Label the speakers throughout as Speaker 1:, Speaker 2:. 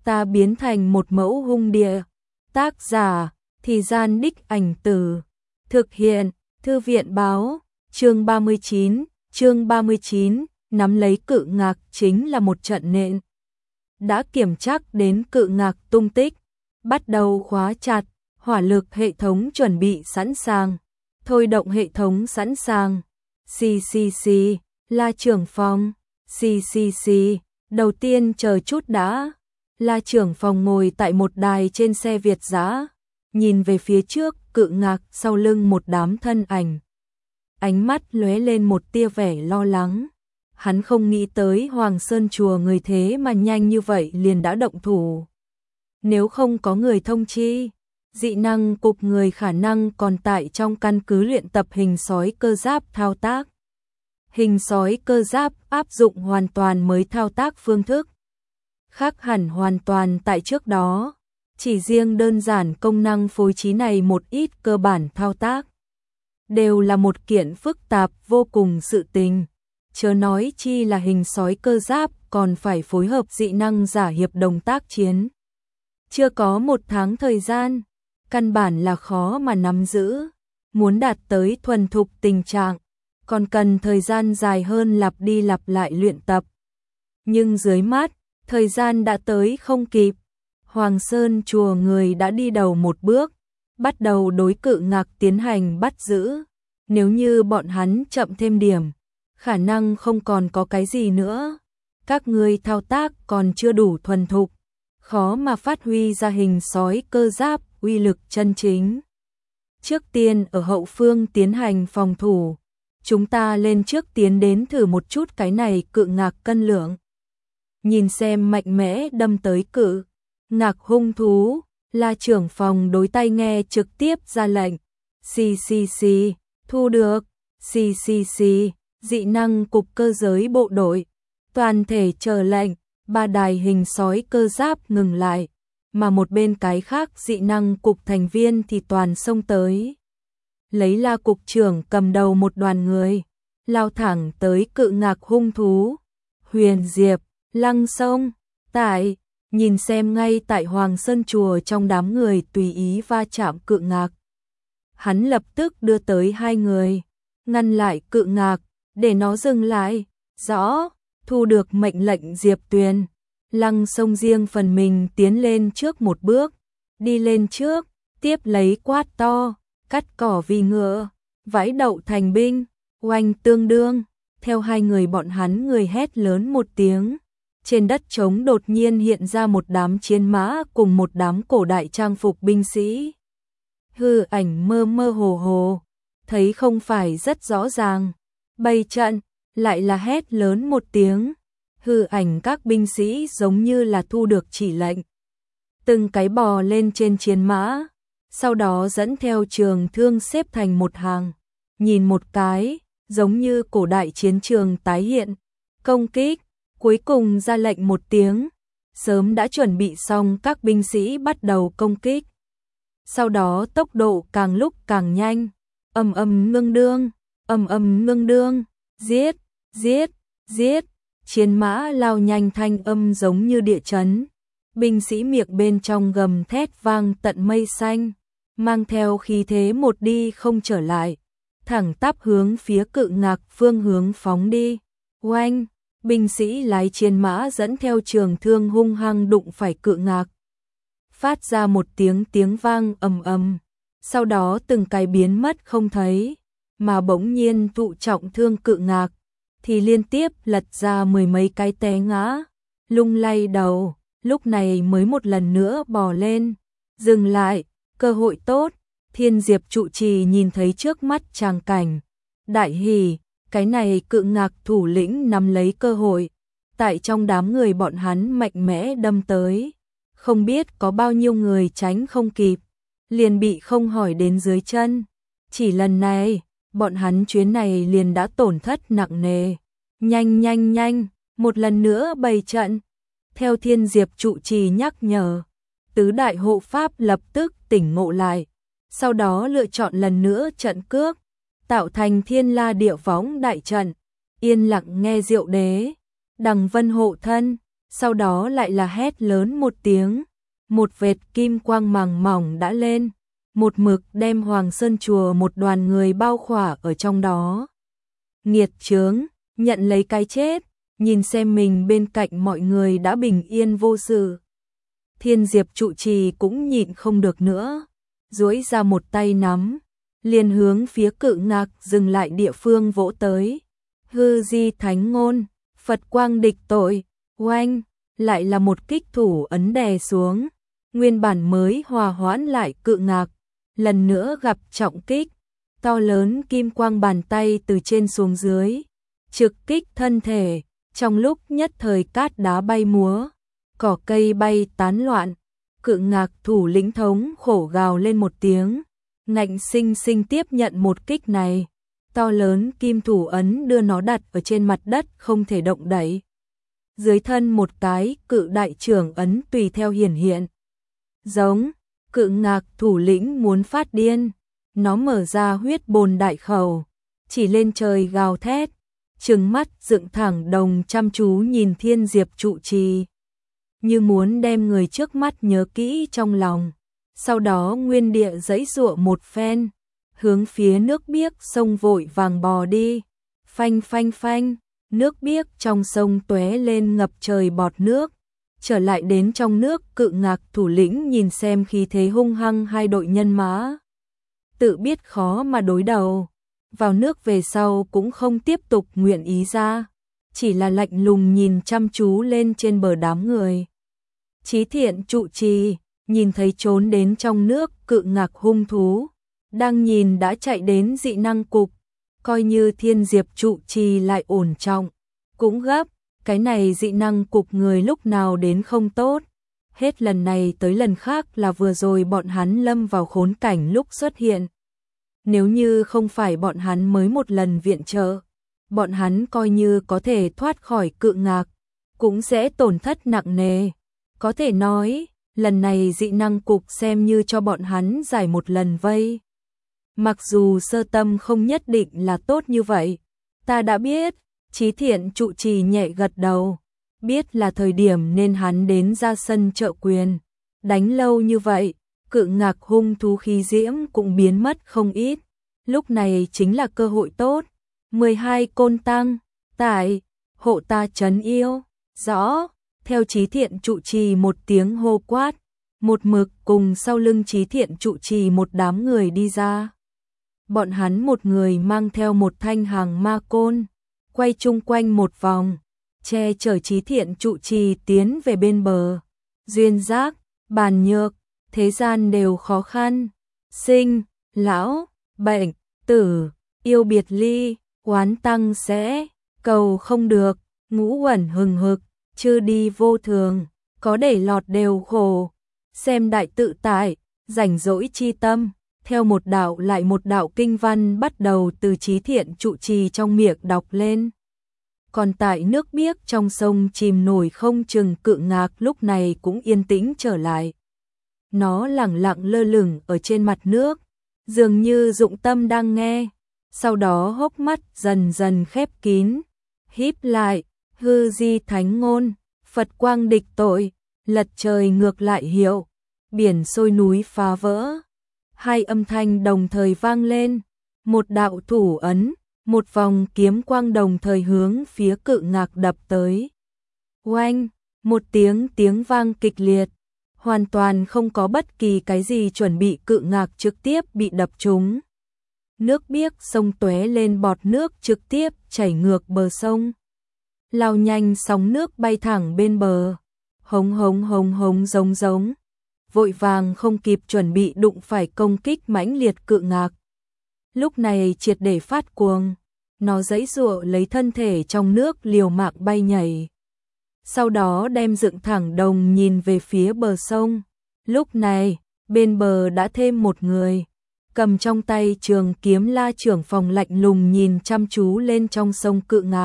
Speaker 1: ta biến thành một mẫu hung địa. Tác giả, Thì Gian Đích Ảnh Từ. Thực hiện, Thư viện báo, chương 39, nắm lấy Cự Ngạc chính là một trận nện. Đã kiểm tra đến Cự Ngạc tung tích, bắt đầu khóa chặt, hỏa lực hệ thống chuẩn bị sẵn sàng, thôi động hệ thống sẵn sàng. La trưởng phòng, đầu tiên chờ chút đã. La trưởng phòng ngồi tại một đài trên xe Việt dã, nhìn về phía trước, Cự Ngạc sau lưng một đám thân ảnh. Ánh mắt lóe lên một tia vẻ lo lắng. Hắn không nghĩ tới Hoàng Sơn chùa người thế mà nhanh như vậy liền đã động thủ. Nếu không có người thông chi, dị năng cục người khả năng còn tại trong căn cứ luyện tập hình sói cơ giáp thao tác. Hình sói cơ giáp áp dụng hoàn toàn mới thao tác phương thức. Khác hẳn hoàn toàn tại trước đó, chỉ riêng đơn giản công năng phối trí này một ít cơ bản thao tác. Đều là một kiện phức tạp vô cùng sự tình. Chớ nói chi là hình sói cơ giáp còn phải phối hợp dị năng giả hiệp đồng tác chiến. Chưa có 1 tháng thời gian, căn bản là khó mà nắm giữ. Muốn đạt tới thuần thục tình trạng, còn cần thời gian dài hơn lặp đi lặp lại luyện tập. Nhưng dưới mắt, thời gian đã tới không kịp. Hoàng Sơn chùa người đã đi đầu một bước, bắt đầu đối Cự Ngạc tiến hành bắt giữ. Nếu như bọn hắn chậm thêm điểm, khả năng không còn có cái gì nữa. Các ngươi thao tác còn chưa đủ thuần thục, khó mà phát huy ra hình sói cơ giáp uy lực chân chính. Trước tiên ở hậu phương tiến hành phòng thủ, chúng ta lên trước tiến đến thử một chút cái này Cự Ngạc cân lượng. Nhìn xem mạnh mẽ đâm tới Cự Ngạc hung thú, La trưởng phòng đối tai nghe trực tiếp ra lệnh. Thu được. Dị năng cục cơ giới bộ đội, toàn thể chờ lệnh. 3 đài hình sói cơ giáp ngừng lại, mà một bên cái khác dị năng cục thành viên thì toàn xông tới. Lấy La cục trưởng cầm đầu một đoàn người, lao thẳng tới Cự Ngạc hung thú. Huyền Diệp, Lăng Sông, tại, nhìn xem ngay tại Hoàng Sơn chùa trong đám người tùy ý va chạm Cự Ngạc. Hắn lập tức đưa tới 2 người, ngăn lại Cự Ngạc, để nó dừng lại. Rõ, thu được mệnh lệnh Diệp Tuyền, Lăng Sông riêng phần mình tiến lên trước một bước, đi lên trước, tiếp lấy quát to, cắt cỏ vì ngựa, vãi đậu thành binh, oanh tương đương. Theo 2 người bọn hắn người hét lớn một tiếng, trên đất trống đột nhiên hiện ra một đám chiến mã cùng một đám cổ đại trang phục binh sĩ. Hư ảnh mơ mơ hồ hồ, thấy không phải rất rõ ràng. Bày trận, lại là hét lớn một tiếng. Hư ảnh các binh sĩ giống như là thu được chỉ lệnh. Từng cái bò lên trên chiến mã, sau đó dẫn theo trường thương xếp thành một hàng. Nhìn một cái, giống như cổ đại chiến trường tái hiện. Công kích, cuối cùng ra lệnh một tiếng. Sớm đã chuẩn bị xong các binh sĩ bắt đầu công kích. Sau đó tốc độ càng lúc càng nhanh. Ầm ầm ngưng đương, giết, chiến mã lao nhanh thanh âm giống như địa chấn. Binh sĩ miệng bên trong gầm thét vang tận mây xanh, mang theo khí thế một đi không trở lại, thẳng tắp hướng phía Cự Ngạc phương hướng phóng đi. Oanh, binh sĩ lái chiến mã dẫn theo trường thương hung hăng đụng phải Cự Ngạc. Phát ra một tiếng vang ầm ầm, sau đó từng cái biến mất không thấy, mà bỗng nhiên thụ trọng thương Cự Ngạc thì liên tiếp lật ra 10 mấy cái té ngã, lung lay đầu, lúc này mới một lần nữa bò lên. Dừng lại, cơ hội tốt. Thiên Diệp trụ trì nhìn thấy trước mắt tràng cảnh, đại hỉ, cái này Cự Ngạc thủ lĩnh nắm lấy cơ hội, tại trong đám người bọn hắn mạnh mẽ đâm tới, không biết có bao nhiêu người tránh không kịp, liền bị không hỏi đến dưới chân. Chỉ lần này, bọn hắn chuyến này liền đã tổn thất nặng nề. Nhanh, một lần nữa bày trận. Theo Thiên Diệp trụ trì nhắc nhở, tứ đại hộ pháp lập tức tỉnh ngộ lại, sau đó lựa chọn lần nữa trận cước, tạo thành Thiên La Địa Võng đại trận. Yên lặng nghe Diệu Đế, Đằng Vân hộ thân, sau đó lại là hét lớn một tiếng, một vệt kim quang màng mỏng đã lên, một mực đem Hoàng Sơn chùa một đoàn người bao khỏa ở trong đó. Nghiệt chướng, nhận lấy cái chết, nhìn xem mình bên cạnh mọi người đã bình yên vô sự. Thiên Diệp trụ trì cũng nhịn không được nữa, duỗi ra một tay nắm, liền hướng phía Cự Ngạc dừng lại địa phương vỗ tới. Hư di thánh ngôn, Phật quang địch tội, oanh, lại là một kích thủ ấn đè xuống. Nguyên bản mới hòa hoãn lại Cự Ngạc, lần nữa gặp trọng kích, to lớn kim quang bàn tay từ trên xuống dưới, trực kích thân thể, trong lúc nhất thời cát đá bay múa, cỏ cây bay tán loạn. Cự Ngạc thủ lĩnh thống khổ gào lên một tiếng, ngạnh sinh sinh tiếp nhận một kích này. To lớn kim thủ ấn đưa nó đặt ở trên mặt đất không thể động đậy. Dưới thân một cái cự đại trưởng ấn tùy theo hiển hiện. Giống, Cự Ngạc thủ lĩnh muốn phát điên, nó mở ra huyết bồn đại khẩu, chỉ lên trời gào thét, trừng mắt dựng thẳng đồng chăm chú nhìn Thiên Diệp trụ trì, như muốn đem người trước mắt nhớ kỹ trong lòng. Sau đó nguyên địa giãy giụa một phen, hướng phía nước biếc sông vội vàng bò đi. Phanh phanh phanh, nước biếc trong sông tóe lên ngập trời bọt nước. Trở lại đến trong nước, Cự Ngạc thủ lĩnh nhìn xem khí thế hung hăng hai đội nhân mã, tự biết khó mà đối đầu. Vào nước về sau cũng không tiếp tục nguyện ý ra, chỉ là lạnh lùng nhìn chăm chú lên trên bờ đám người. Chí Thiện trụ trì nhìn thấy trốn đến trong nước Cự Ngạc hung thú, đang nhìn đã chạy đến dị năng cục, coi như Thiên Diệp trụ trì lại ổn trọng, cũng gấp, cái này dị năng cục người lúc nào đến không tốt, hết lần này tới lần khác là vừa rồi bọn hắn lâm vào khốn cảnh lúc xuất hiện. Nếu như không phải bọn hắn mới một lần viện trợ, bọn hắn coi như có thể thoát khỏi Cự Ngạc, cũng sẽ tổn thất nặng nề. Có thể nói, lần này dị năng cục xem như cho bọn hắn giải một lần vây. Mặc dù sơ tâm không nhất định là tốt như vậy, ta đã biết. Chí Thiện trụ trì nhẹ gật đầu, biết là thời điểm nên hắn đến ra sân trợ quyền. Đánh lâu như vậy, Cự Ngạc hung thú khí diễm cũng biến mất không ít. Lúc này chính là cơ hội tốt. 12 côn tăng, tại, hộ ta trấn yêu, rõ. Theo Chí Thiện trụ trì một tiếng hô quát, một mực cùng sau lưng Chí Thiện trụ trì một đám người đi ra. Bọn hắn một người mang theo một thanh hàng ma côn, quay chung quanh một vòng, che chở Chí Thiện trụ trì tiến về bên bờ. Duyên giác, bàn nhược, thế gian đều khó khăn, sinh, lão, bệnh, tử, yêu biệt ly, oán tăng sẽ, cầu không được, ngũ uẩn hừng hực, chư đi vô thường, có để lọt đều khổ. Xem đại tự tại, rảnh rỗi chi tâm, theo một đạo lại một đạo kinh văn bắt đầu từ Chí Thiện trụ trì trong miệng đọc lên. Còn tại nước biếc trong sông chìm nổi không chừng Cự Ngạc lúc này cũng yên tĩnh trở lại. Nó lẳng lặng lơ lửng ở trên mặt nước, dường như dụng tâm đang nghe, sau đó hốc mắt dần dần khép kín, híp lại, hư di thánh ngôn, Phật quang địch tội, lật trời ngược lại hiệu, biển sôi núi phá vỡ. Hai âm thanh đồng thời vang lên, một đạo thủ ấn, một vòng kiếm quang đồng thời hướng phía Cự Ngạc đập tới. Oanh, một tiếng vang kịch liệt, hoàn toàn không có bất kỳ cái gì chuẩn bị, Cự Ngạc trực tiếp bị đập trúng. Nước biếc sông tóe lên bọt nước trực tiếp chảy ngược bờ sông. Lao nhanh sóng nước bay thẳng bên bờ, hống hống hống hống giống giống, vội vàng không kịp chuẩn bị đụng phải công kích mãnh liệt Cự Ngạc. Lúc này triệt để phát cuồng, nó giãy giụa lấy thân thể trong nước liều mạng bay nhảy. Sau đó đem dựng thẳng đồng nhìn về phía bờ sông. Lúc này, bên bờ đã thêm một người, cầm trong tay trường kiếm La trưởng phòng lạnh lùng nhìn chăm chú lên trong sông Cự Ngạc.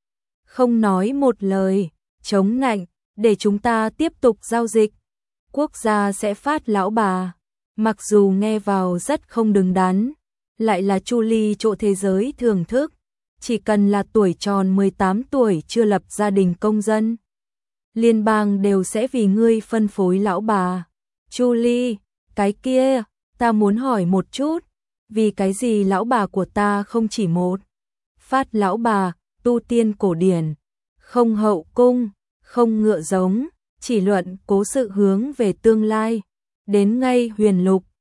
Speaker 1: Không nói một lời, chống nạnh, để chúng ta tiếp tục giao dịch. Quốc gia sẽ phát lão bà. Mặc dù nghe vào rất không đứng đắn, lại là Chu Ly chỗ thế giới thưởng thức, chỉ cần là tuổi tròn 18 tuổi chưa lập gia đình công dân, liên bang đều sẽ vì ngươi phân phối lão bà. Chu Ly, cái kia, ta muốn hỏi một chút, vì cái gì lão bà của ta không chỉ một phát lão bà, tu tiên cổ điển, không hậu cung, không ngựa giống, chỉ luận cố sự hướng về tương lai, đến ngay huyền lục,